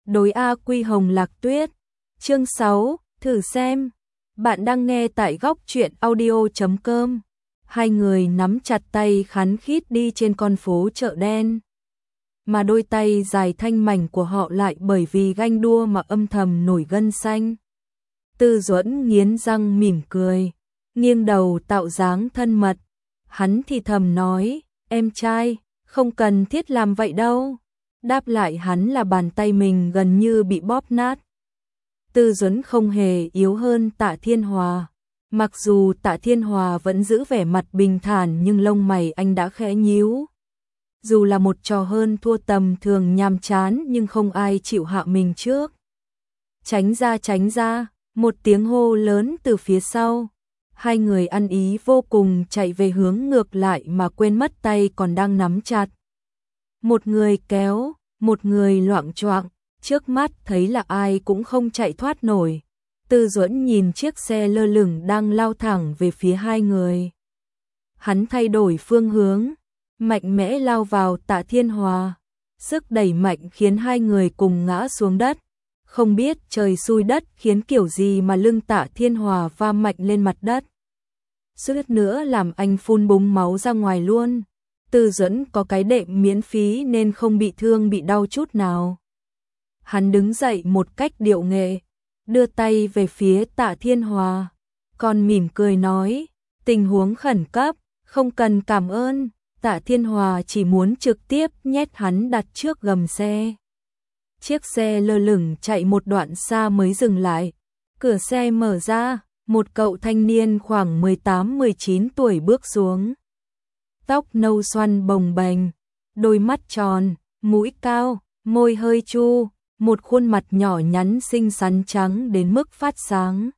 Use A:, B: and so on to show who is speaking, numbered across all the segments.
A: Đối A Quy Hồng Lạc Tuyết. Chương 6, thử xem. Bạn đang nghe tại góc truyện audio.com. Hai người nắm chặt tay khắn khít đi trên con phố chợ đen. Mà đôi tay dài thanh mảnh của họ lại bởi vì ganh đua mà âm thầm nổi gân xanh. Tư Duẫn nghiến răng mỉm cười, nghiêng đầu tạo dáng thân mật. Hắn thì thầm nói, em trai, không cần thiết làm vậy đâu. Đáp lại hắn là bàn tay mình gần như bị bóp nát. Tư Duẫn không hề yếu hơn Tạ Thiên Hòa. Mặc dù Tạ Thiên Hòa vẫn giữ vẻ mặt bình thản nhưng lông mày anh đã khẽ nhíu. Dù là một trò hơn thua tầm thường nhàm chán nhưng không ai chịu hạ mình trước. Tránh ra, một tiếng hô lớn từ phía sau. Hai người ăn ý vô cùng chạy về hướng ngược lại mà quên mất tay còn đang nắm chặt. Một người kéo, một người loạng choạng, trước mắt thấy là ai cũng không chạy thoát nổi. Tư Duẫn nhìn chiếc xe lơ lửng đang lao thẳng về phía hai người. Hắn thay đổi phương hướng, mạnh mẽ lao vào Tạ Thiên Hòa. Sức đẩy mạnh khiến hai người cùng ngã xuống đất. Không biết trời xui đất khiến kiểu gì mà lưng Tạ Thiên Hòa va mạnh lên mặt đất. Suýt nữa làm anh phun búng máu ra ngoài luôn. Tư Duẫn có cái đệm miễn phí nên không bị thương bị đau chút nào. Hắn đứng dậy một cách điệu nghệ, đưa tay về phía Tạ Thiên Hòa, còn mỉm cười nói, tình huống khẩn cấp, không cần cảm ơn. Tạ Thiên Hòa chỉ muốn trực tiếp nhét hắn đặt trước gầm xe. Chiếc xe lơ lửng chạy một đoạn xa mới dừng lại. Cửa xe mở ra, một cậu thanh niên khoảng 18-19 tuổi bước xuống. Tóc nâu xoăn bồng bềnh, đôi mắt tròn, mũi cao, môi hơi chu, một khuôn mặt nhỏ nhắn xinh xắn trắng đến mức phát sáng.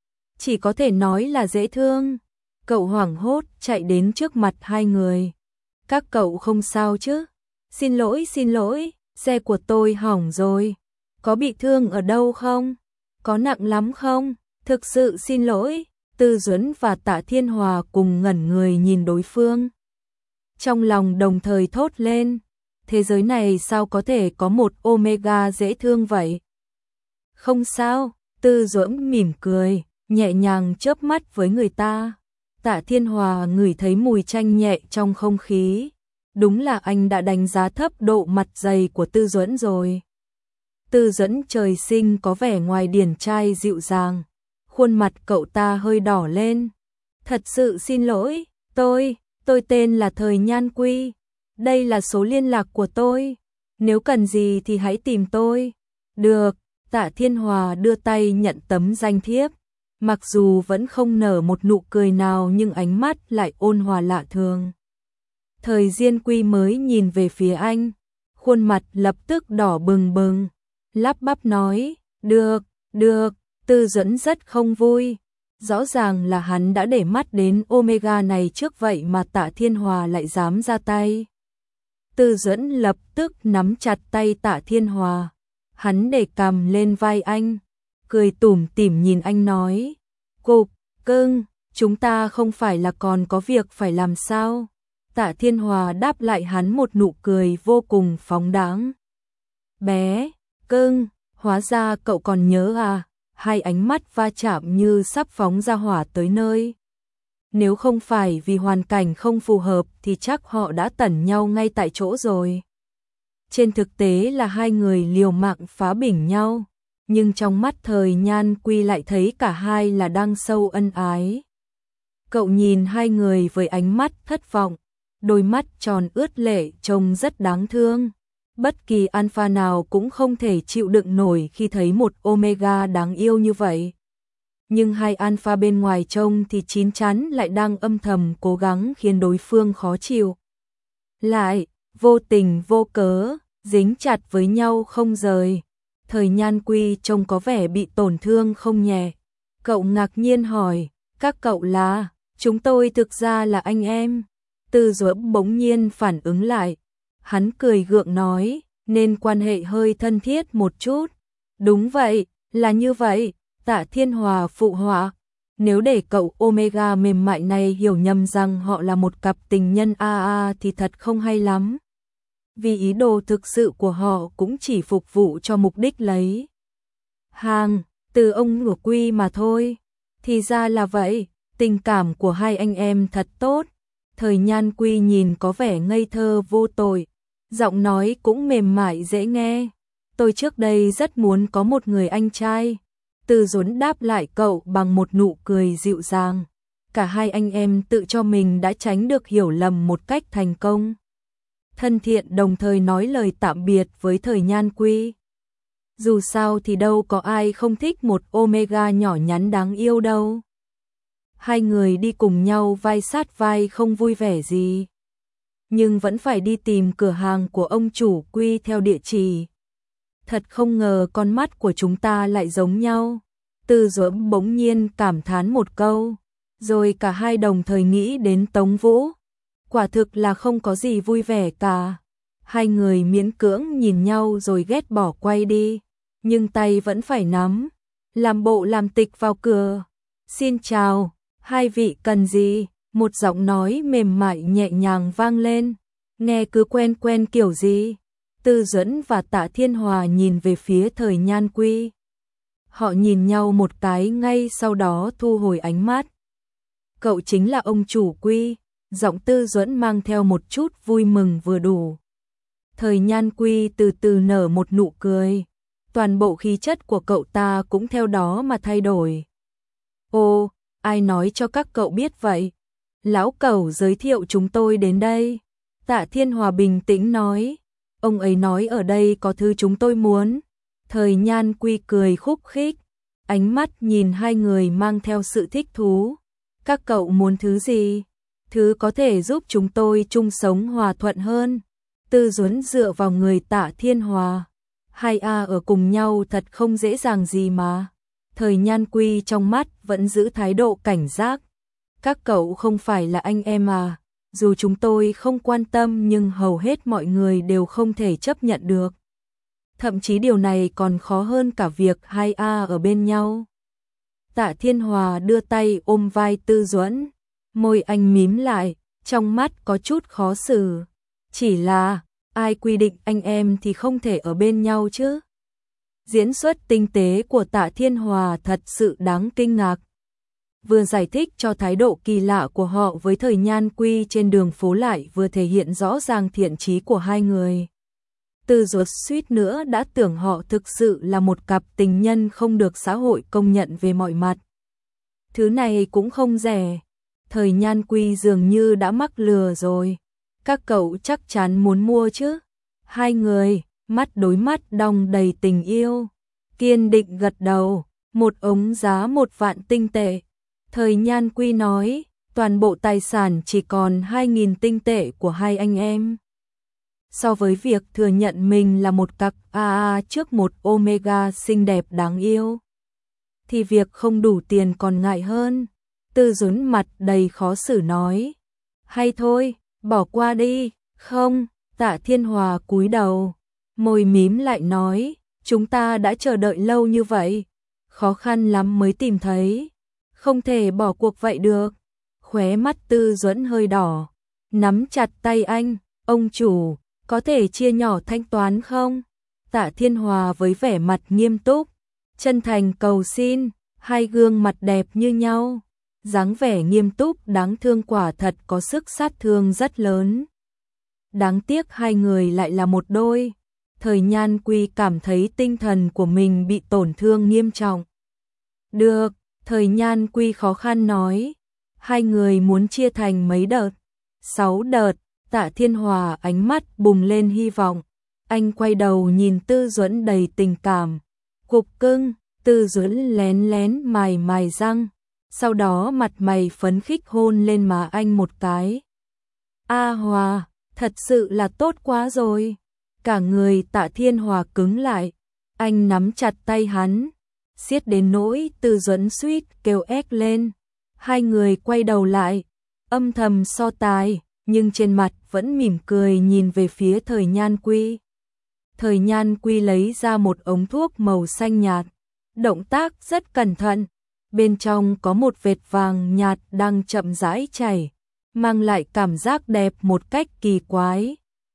A: Chỉ có thể nói là dễ thương. Cậu hoảng hốt chạy đến trước mặt hai người. Các cậu không sao chứ? Xin lỗi, xe của tôi hỏng rồi. Có bị thương ở đâu không? Có nặng lắm không? Thực sự xin lỗi. Tư Duẫn và Tạ Thiên Hòa cùng ngẩn người nhìn đối phương. Trong lòng đồng thời thốt lên, thế giới này sao có thể có một Omega dễ thương vậy? Không sao, Tư Duẫn mỉm cười, nhẹ nhàng chớp mắt với người ta. Tạ Thiên Hòa ngửi thấy mùi chanh nhẹ trong không khí. Đúng là anh đã đánh giá thấp độ mặt dày của Tư Duẫn rồi. Tư Duẫn trời sinh có vẻ ngoài điển trai dịu dàng. Khuôn mặt cậu ta hơi đỏ lên. Thật sự xin lỗi, tôi tên là Thời Nhan Quy. Đây là số liên lạc của tôi. Nếu cần gì thì hãy tìm tôi. Được, Tạ Thiên Hòa đưa tay nhận tấm danh thiếp. Mặc dù vẫn không nở một nụ cười nào nhưng ánh mắt lại ôn hòa lạ thường. Thời Diên Quy mới nhìn về phía anh. Khuôn mặt lập tức đỏ bừng bừng. Lắp bắp nói, được. Tư Duẫn rất không vui. Rõ ràng là hắn đã để mắt đến Omega này trước vậy mà Tạ Thiên Hòa lại dám ra tay. Tư Duẫn lập tức nắm chặt tay Tạ Thiên Hòa. Hắn để cằm lên vai anh, cười tủm tỉm nhìn anh nói, Cục, cưng, chúng ta không phải là còn có việc phải làm sao? Tạ Thiên Hòa đáp lại hắn một nụ cười vô cùng phóng đãng. Bé, cưng, hóa ra cậu còn nhớ à? Hai ánh mắt va chạm như sắp phóng ra hỏa tới nơi. Nếu không phải vì hoàn cảnh không phù hợp thì chắc họ đã tẩn nhau ngay tại chỗ rồi. Trên thực tế là hai người liều mạng phá bỉnh nhau, nhưng trong mắt Thời Nhan Quy lại thấy cả hai là đang sâu ân ái. Cậu nhìn hai người với ánh mắt thất vọng, đôi mắt tròn ướt lệ trông rất đáng thương. Bất kỳ alpha nào cũng không thể chịu đựng nổi khi thấy một Omega đáng yêu như vậy. Nhưng hai alpha bên ngoài trông thì chín chắn lại đang âm thầm cố gắng khiến đối phương khó chịu. Lại, vô tình vô cớ, dính chặt với nhau không rời. Thời Nhan Quy trông có vẻ bị tổn thương không nhẹ. Cậu ngạc nhiên hỏi, các cậu là? Chúng tôi thực ra là anh em. Tư Duẫn bỗng nhiên phản ứng lại. Hắn cười gượng nói, nên quan hệ hơi thân thiết một chút. Đúng vậy, là như vậy. Tạ Thiên Hòa phụ họa. Nếu để cậu Omega mềm mại này hiểu nhầm rằng họ là một cặp tình nhân AA thì thật không hay lắm. vì ý đồ thực sự của họ cũng chỉ phục vụ cho mục đích lấy hàng từ ông Ngửa Quy mà thôi. Thì ra là vậy, tình cảm của hai anh em thật tốt. Thời Nhan Quy nhìn có vẻ ngây thơ vô tội, giọng nói cũng mềm mại dễ nghe. Tôi trước đây rất muốn có một người anh trai. Từ Duẫn đáp lại cậu bằng một nụ cười dịu dàng. Cả hai anh em tự cho mình đã tránh được hiểu lầm một cách thành công. Thân thiện đồng thời nói lời tạm biệt với Thời Nhan Quy. Dù sao thì đâu có ai không thích một Omega nhỏ nhắn đáng yêu đâu. Hai người đi cùng nhau vai sát vai không vui vẻ gì. Nhưng vẫn phải đi tìm cửa hàng của ông chủ Quy theo địa chỉ. Thật không ngờ con mắt của chúng ta lại giống nhau. Từ Duẫn bỗng nhiên cảm thán một câu. Rồi cả hai đồng thời nghĩ đến Tống Vũ. Quả thực là không có gì vui vẻ cả. Hai người miễn cưỡng nhìn nhau rồi ghét bỏ quay đi. Nhưng tay vẫn phải nắm. Làm bộ làm tịch vào cửa. Xin chào, hai vị cần gì? Một giọng nói mềm mại nhẹ nhàng vang lên. Nghe cứ quen quen kiểu gì? Từ Duẫn và Tạ Thiên Hòa nhìn về phía Thời Nhan Quy. Họ nhìn nhau một cái ngay sau đó thu hồi ánh mắt. Cậu chính là ông chủ Quy. Giọng Tư Duẫn mang theo một chút vui mừng vừa đủ. Thời Nhan Quy từ từ nở một nụ cười. Toàn bộ khí chất của cậu ta cũng theo đó mà thay đổi. Ô, ai nói cho các cậu biết vậy? Lão Cẩu giới thiệu chúng tôi đến đây. Tạ Thiên Hòa bình tĩnh nói. Ông ấy nói ở đây có thứ chúng tôi muốn. Thời Nhan Quy cười khúc khích. Ánh mắt nhìn hai người mang theo sự thích thú. Các cậu muốn thứ gì? Thứ có thể giúp chúng tôi chung sống hòa thuận hơn. Tư Duẫn dựa vào người Tạ Thiên Hòa. Hai ở cùng nhau thật không dễ dàng gì mà. Thời Nhan Quy trong mắt vẫn giữ thái độ cảnh giác. Các cậu không phải là anh em à? Dù chúng tôi không quan tâm nhưng hầu hết mọi người đều không thể chấp nhận được. Thậm chí điều này còn khó hơn cả việc hai ở bên nhau. Tạ Thiên Hòa đưa tay ôm vai Tư Duẫn. Môi anh mím lại, trong mắt có chút khó xử. Chỉ là, ai quy định anh em thì không thể ở bên nhau chứ? Diễn xuất tinh tế của Tạ Thiên Hòa thật sự đáng kinh ngạc. Vừa giải thích cho thái độ kỳ lạ của họ với Thời Nhan Quy trên đường phố lại vừa thể hiện rõ ràng thiện chí của hai người. Từ Duẫn suýt nữa đã tưởng họ thực sự là một cặp tình nhân không được xã hội công nhận về mọi mặt. Thứ này cũng không rẻ. Thời Nhan Quy dường như đã mắc lừa rồi. Các cậu chắc chắn muốn mua chứ? Hai người, mắt đối mắt đong đầy tình yêu. Kiên định gật đầu, một ống giá 1.000.000 tinh tệ. Thời Nhan Quy nói, toàn bộ tài sản chỉ còn 2.000 tinh tệ của hai anh em. So với việc thừa nhận mình là một cặp trước một Omega xinh đẹp đáng yêu, thì việc không đủ tiền còn ngại hơn. Tư Duẫn mặt đầy khó xử nói. Hay thôi, bỏ qua đi. Không, Tạ Thiên Hòa cúi đầu, môi mím lại nói. Chúng ta đã chờ đợi lâu như vậy. Khó khăn lắm mới tìm thấy. Không thể bỏ cuộc vậy được. Khóe mắt Tư Duẫn hơi đỏ. Nắm chặt tay anh. Ông chủ, có thể chia nhỏ thanh toán không? Tạ Thiên Hòa với vẻ mặt nghiêm túc, chân thành cầu xin. Hai gương mặt đẹp như nhau, dáng vẻ nghiêm túc đáng thương quả thật có sức sát thương rất lớn. Đáng tiếc hai người lại là một đôi. Thời Nhan Quy cảm thấy tinh thần của mình bị tổn thương nghiêm trọng. Được, Thời Nhan Quy khó khăn nói. Hai người muốn chia thành mấy đợt? 6 đợt. Tạ Thiên Hòa ánh mắt bùng lên hy vọng. Anh quay đầu nhìn Tư Duẫn đầy tình cảm. Cục cưng. Tư Duẫn lén lén mài răng, sau đó mặt mày phấn khích hôn lên má anh một cái. Hòa, thật sự là tốt quá rồi. Cả người Tạ Thiên Hòa cứng lại, anh nắm chặt tay hắn, siết đến nỗi Tư Duẫn suýt kêu ét lên. Hai người quay đầu lại, âm thầm so tài, nhưng trên mặt vẫn mỉm cười nhìn về phía Thời Nhan Quy. Thời Nhan Quy lấy ra một ống thuốc màu xanh nhạt. Động tác rất cẩn thận, bên trong có một vệt vàng nhạt đang chậm rãi chảy, mang lại cảm giác đẹp một cách kỳ quái.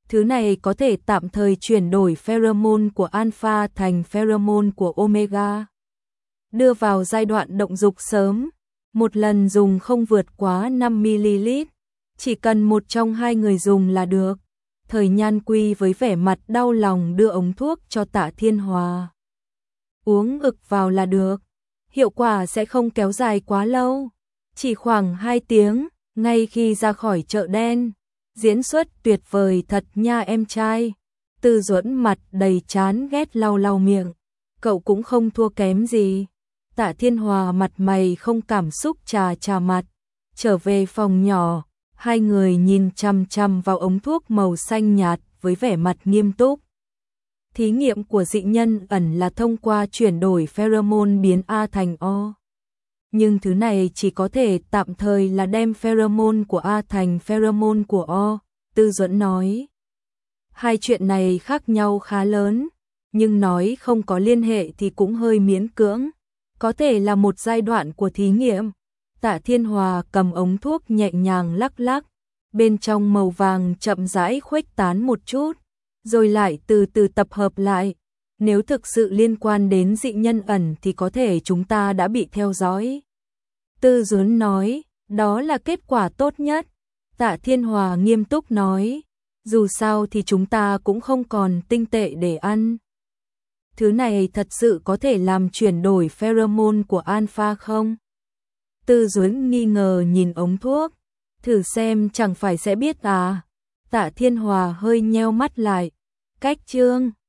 A: Thứ này có thể tạm thời chuyển đổi pheromone của alpha thành pheromone của omega. Đưa vào giai đoạn động dục sớm, một lần dùng không vượt quá 5ml, chỉ cần một trong hai người dùng là được. Thời Nhan Quy với vẻ mặt đau lòng đưa ống thuốc cho Tạ Thiên Hòa. Uống ực vào là được, hiệu quả sẽ không kéo dài quá lâu, chỉ khoảng 2 tiếng, ngay khi ra khỏi chợ đen. Diễn xuất tuyệt vời thật nha em trai. Tư Duẫn mặt đầy chán ghét lau lau miệng. Cậu cũng không thua kém gì. Tạ Thiên Hòa mặt mày không cảm xúc chà mặt. Trở về phòng nhỏ, hai người nhìn chằm chằm vào ống thuốc màu xanh nhạt với vẻ mặt nghiêm túc. Thí nghiệm của dị nhân ẩn là thông qua chuyển đổi pheromone biến A thành O. Nhưng thứ này chỉ có thể tạm thời là đem pheromone của A thành pheromone của O, Tư Duẫn nói. Hai chuyện này khác nhau khá lớn, nhưng nói không có liên hệ thì cũng hơi miễn cưỡng. Có thể là một giai đoạn của thí nghiệm. Tạ Thiên Hòa cầm ống thuốc nhẹ nhàng lắc lắc, bên trong màu vàng chậm rãi khuếch tán một chút, rồi lại từ từ tập hợp lại. Nếu thực sự liên quan đến dị nhân ẩn thì có thể chúng ta đã bị theo dõi. Tư Duẫn nói, đó là kết quả tốt nhất. Tạ Thiên Hòa nghiêm túc nói, dù sao thì chúng ta cũng không còn tinh tệ để ăn. Thứ này thật sự có thể làm chuyển đổi pheromone của alpha không? Tư Duẫn nghi ngờ nhìn ống thuốc, thử xem chẳng phải sẽ biết à. Tạ Thiên Hòa hơi nheo mắt lại, cách chương